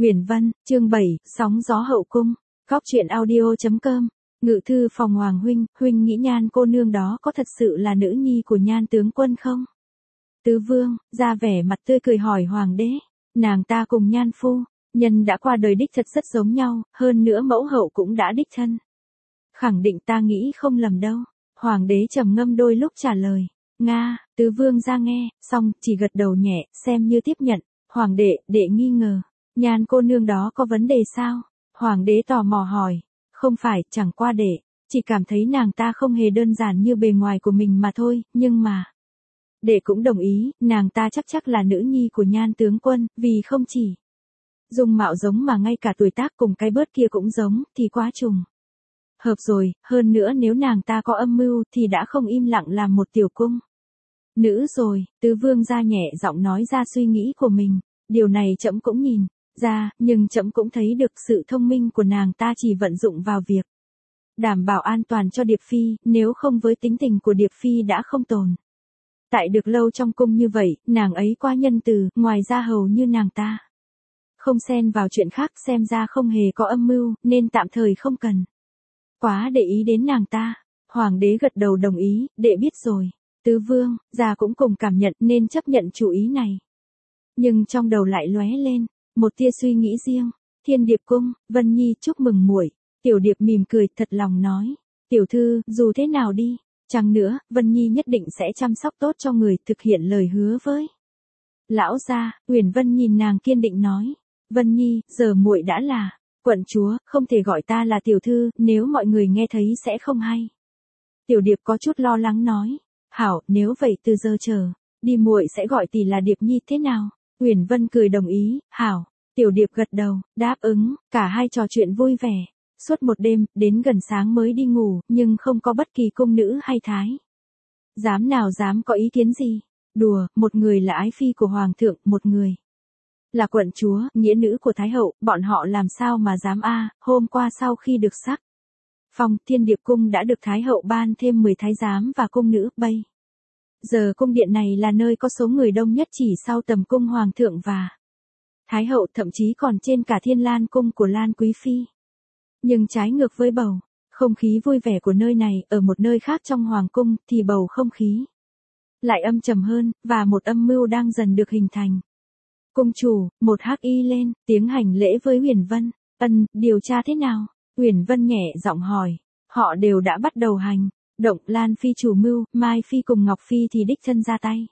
Uyển Vân, chương 7, sóng gió hậu cung. Góc truyện audio.com. Ngự thư phòng Hoàng huynh nghĩ Nhan cô nương đó có thật sự là nữ nhi của Nhan tướng quân không? Tứ Vương, ra vẻ mặt tươi cười hỏi Hoàng đế. Nàng ta cùng Nhan phu nhân đã qua đời đích thật rất giống nhau, hơn nữa mẫu hậu cũng đã đích thân. Khẳng định ta nghĩ không lầm đâu. Hoàng đế trầm ngâm đôi lúc trả lời. Nga, Tứ Vương ra nghe, xong chỉ gật đầu nhẹ, xem như tiếp nhận. Hoàng đệ nghi ngờ. Nhan cô nương đó có vấn đề sao? Hoàng đế tò mò hỏi. Không phải, chẳng qua đệ chỉ cảm thấy nàng ta không hề đơn giản như bề ngoài của mình mà thôi, nhưng mà đệ cũng đồng ý, nàng ta chắc là nữ nhi của Nhan tướng quân, vì không chỉ dung mạo giống mà ngay cả tuổi tác cùng cái bớt kia cũng giống, thì quá trùng hợp rồi, hơn nữa nếu nàng ta có âm mưu thì đã không im lặng làm một tiểu cung nữ rồi. Tứ Vương ra nhẹ giọng nói ra suy nghĩ của mình. Điều này trẫm cũng nhìn ra, nhưng trẫm cũng thấy được sự thông minh của nàng ta chỉ vận dụng vào việc đảm bảo an toàn cho Điệp Phi, nếu không với tính tình của Điệp Phi đã không tồn tại được lâu trong cung như vậy, nàng ấy quá nhân từ, ngoài ra hầu như nàng ta không xen vào chuyện khác, xem ra không hề có âm mưu, nên tạm thời không cần quá để ý đến nàng ta. Hoàng đế gật đầu đồng ý, đệ biết rồi. Tứ Vương gia cũng cùng cảm nhận nên chấp nhận chủ ý này. Nhưng trong đầu lại lóe lên một tia suy nghĩ riêng. Thiên Điệp cung, Vân Nhi chúc mừng muội. Tiểu Điệp mỉm cười, thật lòng nói, tiểu thư, dù thế nào đi chăng nữa, Vân Nhi nhất định sẽ chăm sóc tốt cho người, thực hiện lời hứa với lão gia. Uyển Vân nhìn nàng kiên định nói, Vân Nhi, giờ muội đã là quận chúa, không thể gọi ta là tiểu thư, nếu mọi người nghe thấy sẽ không hay. Tiểu Điệp có chút lo lắng nói, hảo, nếu vậy từ giờ trở đi muội sẽ gọi tỷ là Điệp Nhi thế nào? Uyển Vân cười đồng ý, hảo. Tiểu Điệp gật đầu, đáp ứng, cả hai trò chuyện vui vẻ. Suốt một đêm, đến gần sáng mới đi ngủ, nhưng không có bất kỳ cung nữ hay thái giám nào dám có ý kiến gì. Đùa, một người là ái phi của hoàng thượng, một người là quận chúa, nghĩa nữ của thái hậu, bọn họ làm sao mà dám hôm qua sau khi được sắc phong, Thiên Điệp cung đã được thái hậu ban thêm 10 thái giám và cung nữ, bây giờ cung điện này là nơi có số người đông nhất chỉ sau tầm cung hoàng thượng và thái hậu, thậm chí còn trên cả Thiên Lan cung của Lan quý phi. Nhưng trái ngược với bầu không khí vui vẻ của nơi này, ở một nơi khác trong hoàng cung thì bầu không khí lại âm trầm hơn, và một âm mưu đang dần được hình thành. Cung chủ, một hắc y lên tiếng hành lễ với Uyển Vân. Điều tra thế nào? Uyển Vân nhẹ giọng hỏi. Họ đều đã bắt đầu hành động. Lan phi chủ mưu, Mai phi cùng Ngọc phi thì đích thân ra tay.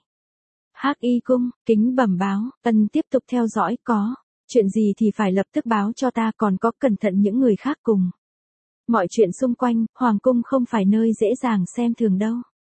Hắc y cung kính bẩm báo. Tiếp tục theo dõi, có chuyện gì thì phải lập tức báo cho ta, còn có cẩn thận những người khác cùng mọi chuyện xung quanh. Hoàng cung không phải nơi dễ dàng xem thường đâu.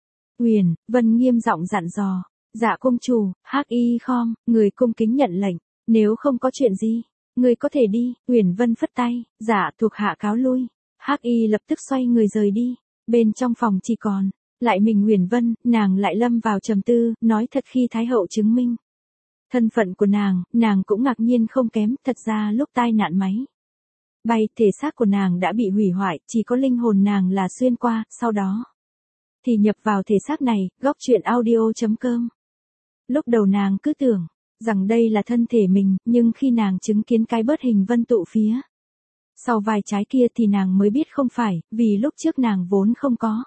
Uyển Vân nghiêm giọng dặn dò. Dạ cung chủ. Hắc y khom người cung kính nhận lệnh. Nếu không có chuyện gì, người có thể đi. Uyển Vân phất tay. Dạ, thuộc hạ cáo lui. Hắc y lập tức xoay người rời đi. Bên trong phòng chỉ còn lại mình Uyển Vân, nàng lại lâm vào trầm tư. Nói thật, khi thái hậu chứng minh thân phận của nàng cũng ngạc nhiên không kém. Thật ra lúc tai nạn máy bay, thể xác của nàng đã bị hủy hoại, chỉ có linh hồn nàng là xuyên qua, sau đó thì nhập vào thể xác này. Góc truyện audio.com. Lúc đầu nàng cứ tưởng rằng đây là thân thể mình, nhưng khi nàng chứng kiến cái bớt hình vân tụ phía sau vai trái kia thì nàng mới biết không phải, vì lúc trước nàng vốn không có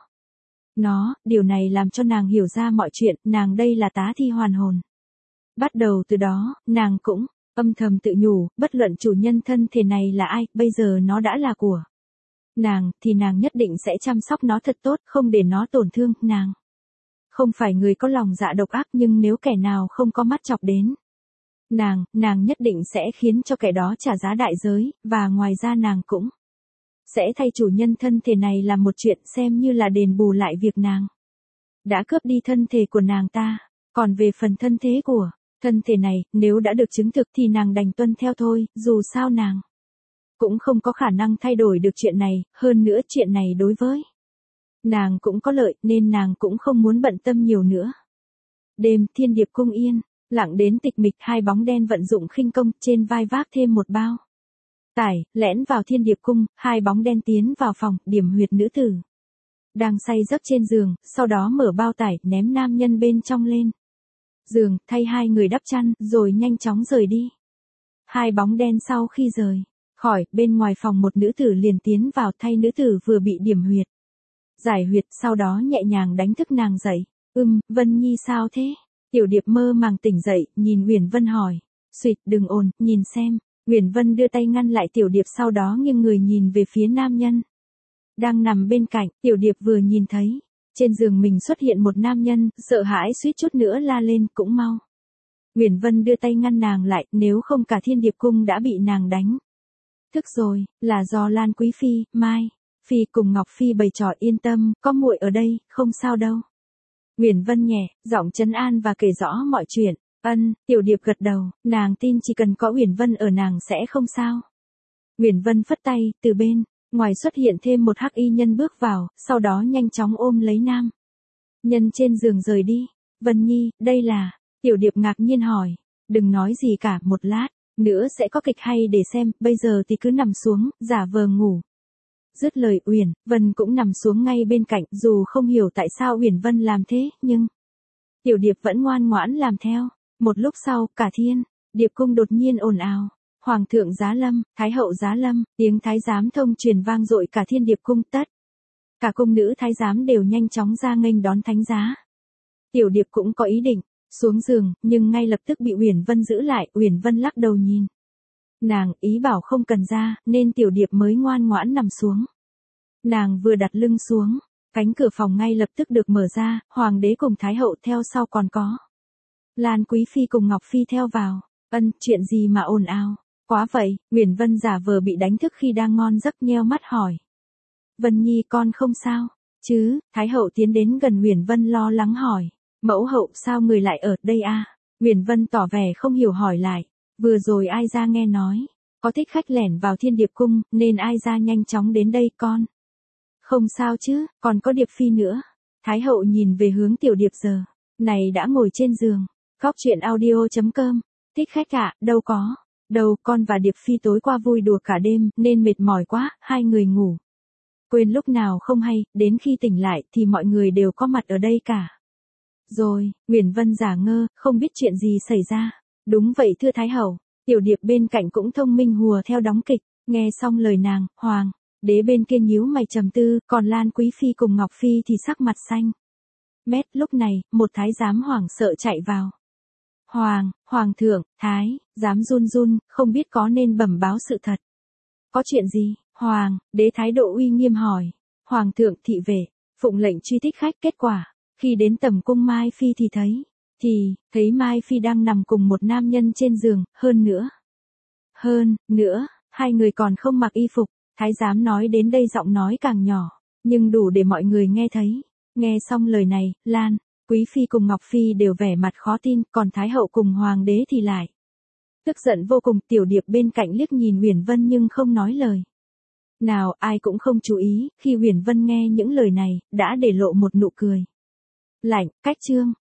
nó. Điều này làm cho nàng hiểu ra mọi chuyện, nàng đây là tá thi hoàn hồn. Bắt đầu từ đó, nàng cũng âm thầm tự nhủ, bất luận chủ nhân thân thể này là ai, bây giờ nó đã là của nàng, thì nàng nhất định sẽ chăm sóc nó thật tốt, không để nó tổn thương. Nàng không phải người có lòng dạ độc ác, nhưng nếu kẻ nào không có mắt chọc đến nàng nhất định sẽ khiến cho kẻ đó trả giá đại giới, và ngoài ra nàng cũng sẽ thay chủ nhân thân thể này làm một chuyện, xem như là đền bù lại việc nàng đã cướp đi thân thể của nàng ta. Còn về phần thân thế của thân thể này, nếu đã được chứng thực thì nàng đành tuân theo thôi, dù sao nàng cũng không có khả năng thay đổi được chuyện này, hơn nữa chuyện này đối với nàng cũng có lợi, nên nàng cũng không muốn bận tâm nhiều nữa. Đêm, Thiên Điệp cung yên lặng đến tịch mịch. Hai bóng đen vận dụng khinh công, trên vai vác thêm một bao tải, lẻn vào Thiên Điệp cung. Hai bóng đen tiến vào phòng, điểm huyệt nữ tử đang say giấc trên giường, sau đó mở bao tải, ném nam nhân bên trong lên giường, thay hai người đắp chăn, rồi nhanh chóng rời đi. Hai bóng đen sau khi rời khỏi, bên ngoài phòng một nữ tử liền tiến vào thay nữ tử vừa bị điểm huyệt. Giải huyệt sau đó nhẹ nhàng đánh thức nàng dậy. Vân Nhi sao thế? Tiểu Điệp mơ màng tỉnh dậy, nhìn Uyển Vân hỏi. Xuyệt, đừng ồn, nhìn xem. Uyển Vân đưa tay ngăn lại Tiểu Điệp, sau đó nghiêng người nhìn về phía nam nhân đang nằm bên cạnh. Tiểu Điệp vừa nhìn thấy trên giường mình xuất hiện một nam nhân, sợ hãi suýt chút nữa la lên, cũng mau. Uyển Vân đưa tay ngăn nàng lại, nếu không cả Thiên Điệp cung đã bị nàng đánh thức rồi, là do Lan Quý Phi, Mai Phi cùng Ngọc Phi bày trò. Yên tâm, có muội ở đây, không sao đâu. Uyển Vân nhẹ giọng trấn an và kể rõ mọi chuyện. Tiểu Điệp gật đầu, nàng tin chỉ cần có Uyển Vân ở nàng sẽ không sao. Uyển Vân phất tay, từ bên ngoài xuất hiện thêm một hắc y nhân bước vào, sau đó nhanh chóng ôm lấy nam nhân trên giường rời đi. Vân Nhi, đây là... Tiểu Điệp ngạc nhiên hỏi. Đừng nói gì cả, một lát nữa sẽ có kịch hay để xem, bây giờ thì cứ nằm xuống, giả vờ ngủ. Dứt lời Uyển Vân cũng nằm xuống ngay bên cạnh, dù không hiểu tại sao Uyển Vân làm thế, nhưng Tiểu Điệp vẫn ngoan ngoãn làm theo. Một lúc sau, cả Thiên Điệp cung đột nhiên ồn ào. Hoàng thượng giá lâm, Thái hậu giá lâm, tiếng thái giám thông truyền vang dội cả Thiên Điệp cung. Tất cả cung nữ thái giám đều nhanh chóng ra nghênh đón thánh giá. Tiểu Điệp cũng có ý định xuống giường, nhưng ngay lập tức bị Uyển Vân giữ lại. Uyển Vân lắc đầu nhìn nàng, ý bảo không cần ra, nên Tiểu Điệp mới ngoan ngoãn nằm xuống. Nàng vừa đặt lưng xuống, cánh cửa phòng ngay lập tức được mở ra, hoàng đế cùng thái hậu theo sau, còn có Lan Quý Phi cùng Ngọc Phi theo vào. Chuyện gì mà ồn ào quá vậy? Uyển Vân giả vờ bị đánh thức khi đang ngon giấc, nheo mắt hỏi. Vân Nhi, con không sao chứ? Thái hậu tiến đến gần Uyển Vân lo lắng hỏi. Mẫu hậu, sao người lại ở đây à? Uyển Vân tỏ vẻ không hiểu hỏi lại. Vừa rồi ai ra nghe nói có thích khách lẻn vào Thiên Điệp cung, nên ai ra nhanh chóng đến đây. Con không sao chứ? Còn có Điệp Phi nữa. Thái hậu nhìn về hướng Tiểu Điệp giờ này đã ngồi trên giường. Góc truyện audio.com. Thích khách ạ, đâu có. Đâu, con và Điệp Phi tối qua vui đùa cả đêm, nên mệt mỏi quá, hai người ngủ quên lúc nào không hay, đến khi tỉnh lại thì mọi người đều có mặt ở đây cả. Rồi, Uyển Vân giả ngơ, không biết chuyện gì xảy ra. Đúng vậy thưa Thái hậu. Tiểu Điệp bên cạnh cũng thông minh hùa theo đóng kịch. Nghe xong lời nàng, hoàng đế bên kia nhíu mày trầm tư, còn Lan Quý Phi cùng Ngọc Phi thì sắc mặt xanh mét. Lúc này, một thái giám hoảng sợ chạy vào. Hoàng thượng, thái giám run run, không biết có nên bẩm báo sự thật. Có chuyện gì? Hoàng đế thái độ uy nghiêm hỏi. Hoàng thượng, thị vệ phụng lệnh truy thích khách. Kết quả khi đến tầm cung Mai Phi thì thấy Mai Phi đang nằm cùng một nam nhân trên giường. Hơn nữa, hai người còn không mặc y phục. Thái giám nói đến đây giọng nói càng nhỏ, nhưng đủ để mọi người nghe thấy. Nghe xong lời này, Lan Quý Phi cùng Ngọc Phi đều vẻ mặt khó tin, còn Thái hậu cùng Hoàng đế thì lại tức giận vô cùng. Tiểu Điệp bên cạnh liếc nhìn Uyển Vân nhưng không nói lời nào. Ai cũng không chú ý, khi Uyển Vân nghe những lời này, đã để lộ một nụ cười lạnh. Cách chương